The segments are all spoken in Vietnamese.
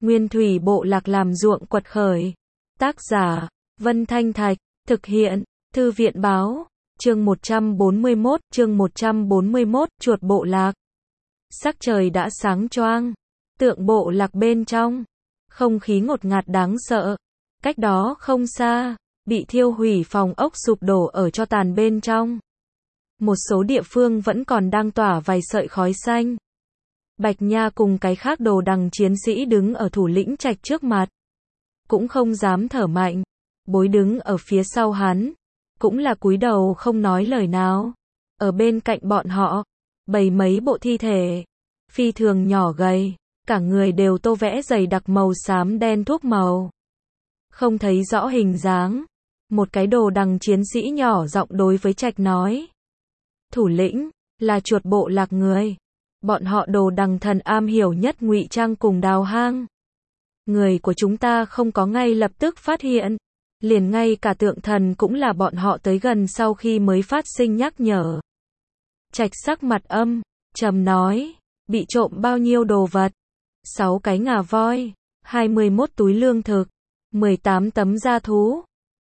Nguyên thủy bộ lạc làm ruộng quật khởi. Tác giả, Vân Thanh Thạch, thực hiện, Thư viện báo, chương 141, chuột bộ lạc. Sắc trời đã sáng choang, tượng bộ lạc bên trong, không khí ngột ngạt đáng sợ. Cách đó không xa, bị thiêu hủy phòng ốc sụp đổ ở tro tàn bên trong. Một số địa phương vẫn còn đang tỏa vài sợi khói xanh. Bạch Nha cùng cái khác đồ đằng chiến sĩ đứng ở thủ lĩnh Trạch trước mặt. Cũng không dám thở mạnh. Bối đứng ở phía sau hắn. Cũng là cúi đầu không nói lời nào. Ở bên cạnh bọn họ, bày mấy bộ thi thể. Phi thường nhỏ gầy. Cả người đều tô vẽ dày đặc màu xám đen thuốc màu. Không thấy rõ hình dáng. Một cái đồ đằng chiến sĩ nhỏ giọng đối với Trạch nói. Thủ lĩnh, là chuột bộ lạc người. Bọn họ đồ đằng thần am hiểu nhất ngụy trang cùng đào hang. Người của chúng ta không có ngay lập tức phát hiện. Liền ngay cả tượng thần cũng là bọn họ tới gần sau khi mới phát sinh nhắc nhở. Trạch sắc mặt trầm nói, bị trộm bao nhiêu đồ vật? 6 cái ngà voi, 21 túi lương thực, 18 tấm da thú,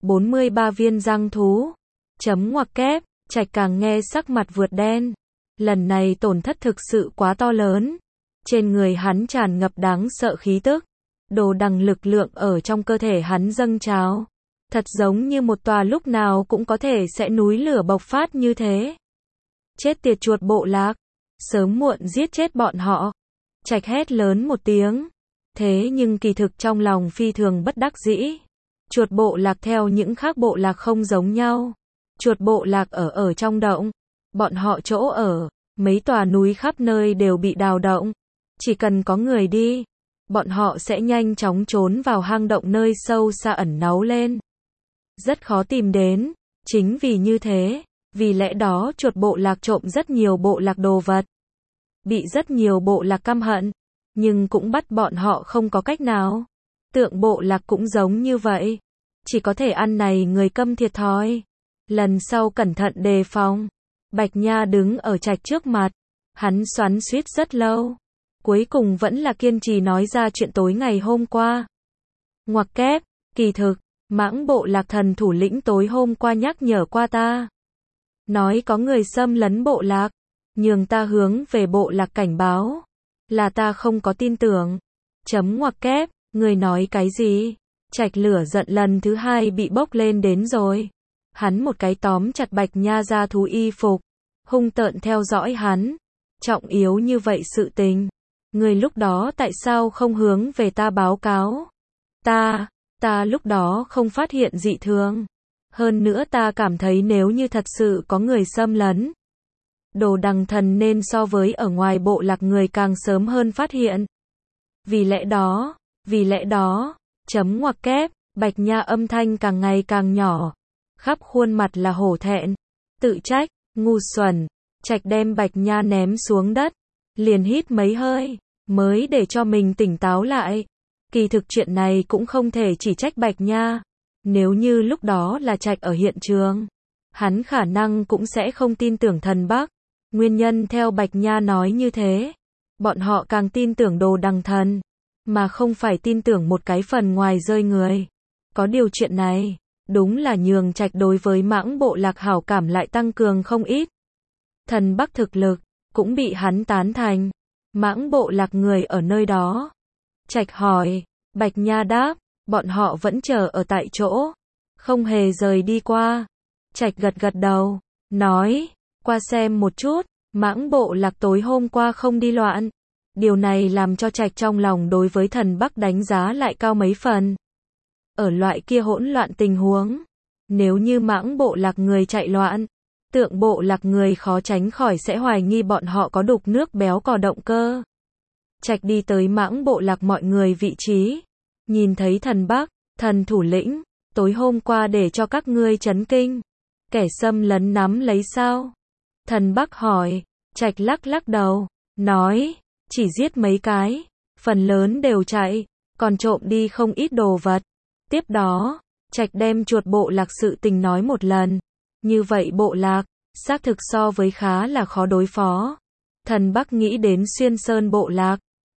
43 viên răng thú. Chấm ngoặc kép, Trạch càng nghe sắc mặt vượt đen. Lần này tổn thất thực sự quá to lớn. Trên người hắn tràn ngập đáng sợ khí tức. Đồ đằng lực lượng ở trong cơ thể hắn dâng trào. Thật giống như một tòa lúc nào cũng có thể sẽ núi lửa bộc phát như thế. Chết tiệt chuột bộ lạc. Sớm muộn giết chết bọn họ. Trạch hét lớn một tiếng. Thế nhưng kỳ thực trong lòng phi thường bất đắc dĩ. Chuột bộ lạc theo những khác bộ lạc không giống nhau. Chuột bộ lạc ở trong động. Bọn họ chỗ ở, mấy tòa núi khắp nơi đều bị đào động. Chỉ cần có người đi, bọn họ sẽ nhanh chóng trốn vào hang động nơi sâu xa ẩn náu lên. Rất khó tìm đến, chính vì như thế, vì lẽ đó chuột bộ lạc trộm rất nhiều bộ lạc đồ vật. Bị rất nhiều bộ lạc căm hận, nhưng cũng bắt bọn họ không có cách nào. Tượng bộ lạc cũng giống như vậy, chỉ có thể ăn này người câm thiệt thòi. Lần sau cẩn thận đề phòng. Bạch Nha đứng ở Trạch trước mặt, hắn xoắn xuýt rất lâu, cuối cùng vẫn là kiên trì nói ra chuyện tối ngày hôm qua. Ngoặc kép, kỳ thực, Mãng bộ lạc thần thủ lĩnh tối hôm qua nhắc nhở qua ta. Nói có người xâm lấn bộ lạc, nhường ta hướng về bộ lạc cảnh báo. Là ta không có tin tưởng. Chấm ngoặc kép, người nói cái gì? Trạch lửa giận lần thứ 2 bị bốc lên đến rồi. Hắn một cái tóm chặt Bạch Nha ra thú y phục, hung tợn theo dõi hắn. Trọng yếu như vậy sự tình, người lúc đó tại sao không hướng về ta báo cáo? Ta lúc đó không phát hiện dị thường. Hơn nữa ta cảm thấy nếu như thật sự có người xâm lấn, đồ đằng thần nên so với ở ngoài bộ lạc người càng sớm hơn phát hiện. Vì lẽ đó, chấm ngoặc kép, Bạch Nha âm thanh càng ngày càng nhỏ. Khắp khuôn mặt là hổ thẹn, tự trách, ngu xuẩn. Trạch đem Bạch Nha ném xuống đất, liền hít mấy hơi, mới để cho mình tỉnh táo lại. Kỳ thực chuyện này cũng không thể chỉ trách Bạch Nha. Nếu như lúc đó là Trạch ở hiện trường, hắn khả năng cũng sẽ không tin tưởng thần Bắc. Nguyên nhân theo Bạch Nha nói như thế, bọn họ càng tin tưởng đồ đằng thần, mà không phải tin tưởng một cái phần ngoài rơi người. Có điều chuyện này, đúng là nhường Trạch đối với Mãng bộ lạc hảo cảm lại tăng cường không ít. Thần Bắc thực lực, cũng bị hắn tán thành. Mãng bộ lạc người ở nơi đó. Trạch hỏi, Bạch Nha đáp, bọn họ vẫn chờ ở tại chỗ, không hề rời đi qua. Trạch gật đầu, nói, qua xem một chút, Mãng bộ lạc tối hôm qua không đi loạn. Điều này làm cho Trạch trong lòng đối với thần Bắc đánh giá lại cao mấy phần. Ở loại kia hỗn loạn tình huống, nếu như Mãng bộ lạc người chạy loạn, tượng bộ lạc người khó tránh khỏi sẽ hoài nghi bọn họ có đục nước béo cò động cơ. Trạch đi tới Mãng bộ lạc mọi người vị trí, nhìn thấy thần Bắc, thần thủ lĩnh, tối hôm qua để cho các ngươi chấn kinh. Kẻ xâm lấn nắm lấy sao? Thần Bắc hỏi. Trạch lắc đầu, nói, chỉ giết mấy cái, phần lớn đều chạy, còn trộm đi không ít đồ vật. Tiếp đó, Trạch đem chuột bộ lạc sự tình nói một lần. Như vậy bộ lạc, xác thực so với khá là khó đối phó. Thần Bắc nghĩ đến Xuyên Sơn bộ lạc,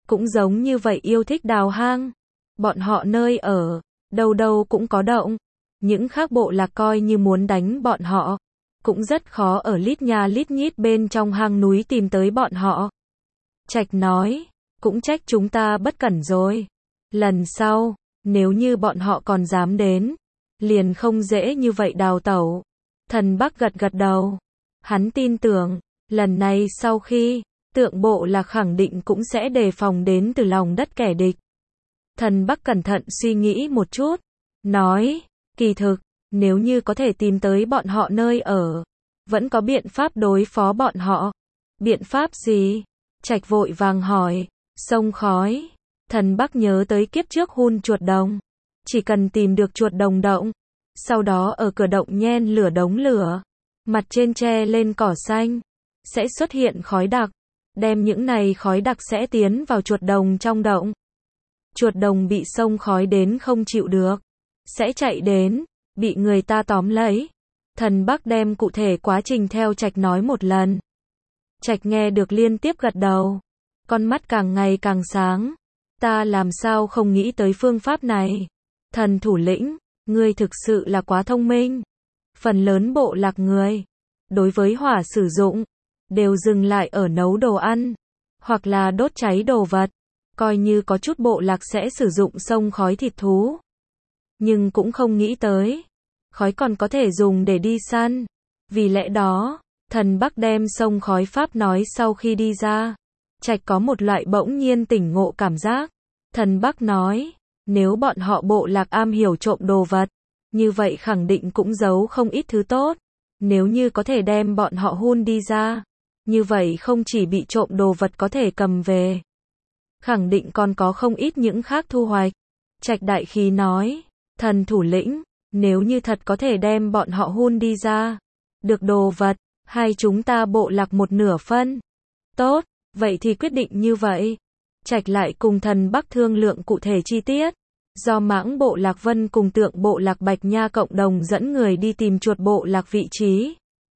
cũng giống như vậy yêu thích đào hang. Bọn họ nơi ở, đâu đâu cũng có động. Những khác bộ lạc coi như muốn đánh bọn họ, cũng rất khó ở lít nha lít nhít bên trong hang núi tìm tới bọn họ. Trạch nói, cũng trách chúng ta bất cẩn rồi. Lần sau, nếu như bọn họ còn dám đến, liền không dễ như vậy đào tẩu. Thần Bắc gật gật đầu. Hắn tin tưởng, lần này sau khi, Tượng Bộ Lạc khẳng định cũng sẽ đề phòng đến từ lòng đất kẻ địch. Thần Bắc cẩn thận suy nghĩ một chút, nói, kỳ thực, nếu như có thể tìm tới bọn họ nơi ở, vẫn có biện pháp đối phó bọn họ. Biện pháp gì? Trạch vội vàng hỏi. Sông khói. Thần Bắc nhớ tới kiếp trước hun chuột đồng. Chỉ cần tìm được chuột đồng động, sau đó ở cửa động nhen lửa đống lửa, mặt trên che lên cỏ xanh, sẽ xuất hiện khói đặc. Đem những này khói đặc sẽ tiến vào chuột đồng trong động. Chuột đồng bị xông khói đến không chịu được, sẽ chạy đến, bị người ta tóm lấy. Thần Bắc đem cụ thể quá trình theo Trạch nói một lần. Trạch nghe được liên tiếp gật đầu, con mắt càng ngày càng sáng. Ta làm sao không nghĩ tới phương pháp này? Thần thủ lĩnh, ngươi thực sự là quá thông minh. Phần lớn bộ lạc người, đối với hỏa sử dụng, đều dừng lại ở nấu đồ ăn, hoặc là đốt cháy đồ vật. Coi như có chút bộ lạc sẽ sử dụng xông khói thịt thú, nhưng cũng không nghĩ tới, khói còn có thể dùng để đi săn. Vì lẽ đó, Thần Bắc đem xông khói pháp nói sau khi đi ra. Trạch có một loại bỗng nhiên tỉnh ngộ cảm giác. Thần Bắc nói, nếu bọn họ bộ lạc am hiểu trộm đồ vật, như vậy khẳng định cũng giấu không ít thứ tốt. Nếu như có thể đem bọn họ hun đi ra, như vậy không chỉ bị trộm đồ vật có thể cầm về, khẳng định còn có không ít những khác thu hoạch. Trạch đại khí nói, thần thủ lĩnh, nếu như thật có thể đem bọn họ hun đi ra, được đồ vật, hai chúng ta bộ lạc một nửa phân. Tốt, vậy thì quyết định như vậy. Trạch lại cùng Thần Bắc thương lượng cụ thể chi tiết. Do Mãng bộ lạc Vân cùng Tượng bộ lạc Bạch Nha cộng đồng dẫn người đi tìm chuột bộ lạc vị trí.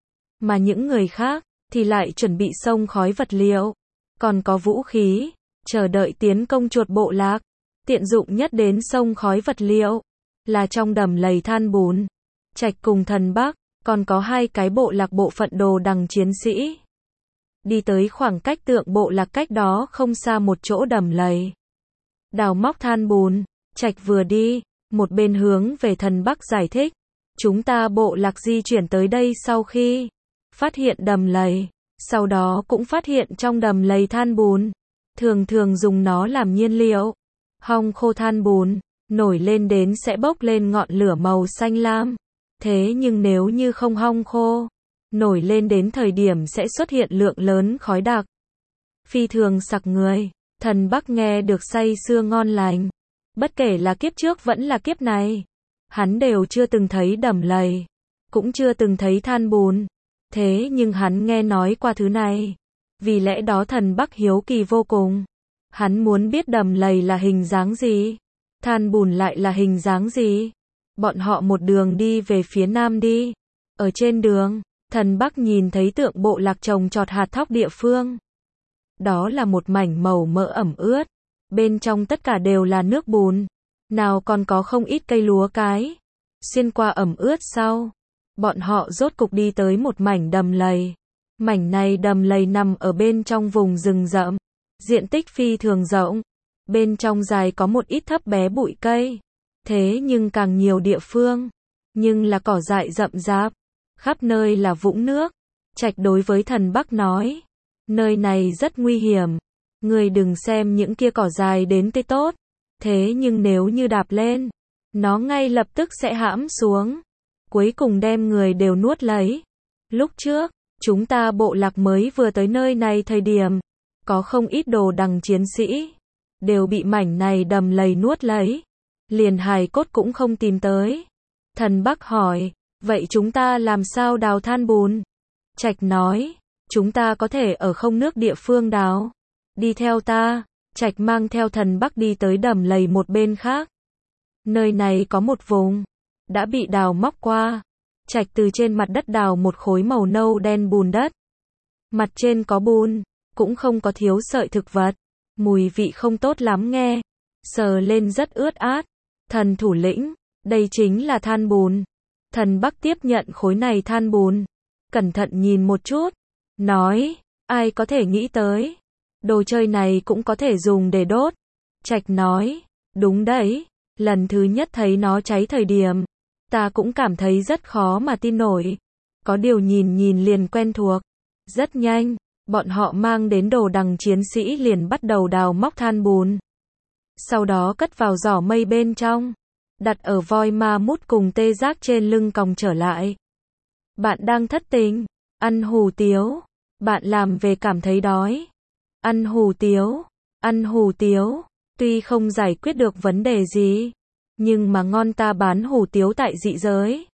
Mà những người khác, thì lại chuẩn bị xông khói vật liệu, còn có vũ khí, chờ đợi tiến công chuột bộ lạc. Tiện dụng nhất đến xông khói vật liệu, là trong đầm lầy than bùn. Trạch cùng Thần Bắc, còn có hai cái bộ lạc bộ phận đồ đằng chiến sĩ. Đi tới khoảng cách Tượng bộ lạc cách đó không xa một chỗ đầm lầy. Đào móc than bùn, Trạch vừa đi, một bên hướng về Thần Bắc giải thích. Chúng ta bộ lạc di chuyển tới đây sau khi phát hiện đầm lầy, sau đó cũng phát hiện trong đầm lầy than bùn. Thường thường dùng nó làm nhiên liệu. Hong khô than bùn, nổi lên đến sẽ bốc lên ngọn lửa màu xanh lam. Thế nhưng nếu như không hong khô, nổi lên đến thời điểm sẽ xuất hiện lượng lớn khói đặc. Phi thường sặc người. Thần Bắc nghe được say sưa ngon lành. Bất kể là kiếp trước vẫn là kiếp này, hắn đều chưa từng thấy đầm lầy, cũng chưa từng thấy than bùn. Thế nhưng hắn nghe nói qua thứ này. Vì lẽ đó Thần Bắc hiếu kỳ vô cùng. Hắn muốn biết đầm lầy là hình dáng gì, than bùn lại là hình dáng gì. Bọn họ một đường đi về phía nam đi. Ở trên đường, Thần Bắc nhìn thấy Tượng bộ lạc trồng trọt hạt thóc địa phương. Đó là một mảnh màu mỡ ẩm ướt. Bên trong tất cả đều là nước bùn. Nào còn có không ít cây lúa cái. Xuyên qua ẩm ướt sau, bọn họ rốt cục đi tới một mảnh đầm lầy. Mảnh này đầm lầy nằm ở bên trong vùng rừng rậm. Diện tích phi thường rộng. Bên trong dài có một ít thấp bé bụi cây. Thế nhưng càng nhiều địa phương, nhưng là cỏ dại rậm rạp. Khắp nơi là vũng nước. Trạch đối với Thần Bắc nói, nơi này rất nguy hiểm. Người đừng xem những kia cỏ dài đến tê tốt. Thế nhưng nếu như đạp lên, nó ngay lập tức sẽ hãm xuống. Cuối cùng đem người đều nuốt lấy. Lúc trước, chúng ta bộ lạc mới vừa tới nơi này thời điểm, có không ít đồ đằng chiến sĩ, đều bị mảnh này đầm lầy nuốt lấy. Liền hài cốt cũng không tìm tới. Thần Bắc hỏi, vậy chúng ta làm sao đào than bùn? Trạch nói, chúng ta có thể ở không nước địa phương đào. Đi theo ta. Trạch mang theo Thần Bắc đi tới đầm lầy một bên khác. Nơi này có một vùng đã bị đào móc qua. Trạch từ trên mặt đất đào một khối màu nâu đen bùn đất. Mặt trên có bùn, cũng không có thiếu sợi thực vật. Mùi vị không tốt lắm nghe. Sờ lên rất ướt át. Thần thủ lĩnh, đây chính là than bùn. Thần Bắc tiếp nhận khối này than bùn. Cẩn thận nhìn một chút. Nói, ai có thể nghĩ tới. Đồ chơi này cũng có thể dùng để đốt. Trạch nói, đúng đấy. Lần thứ nhất thấy nó cháy thời điểm, ta cũng cảm thấy rất khó mà tin nổi. Có điều nhìn nhìn liền quen thuộc. Rất nhanh, bọn họ mang đến đồ đằng chiến sĩ liền bắt đầu đào móc than bùn. Sau đó cất vào giỏ mây bên trong. Đặt ở voi ma mút cùng tê giác trên lưng còng trở lại. Bạn đang thất tình. Ăn hủ tiếu. Bạn làm về cảm thấy đói. Ăn hủ tiếu. Ăn hủ tiếu. Tuy không giải quyết được vấn đề gì, nhưng mà ngon, ta bán hủ tiếu tại dị giới.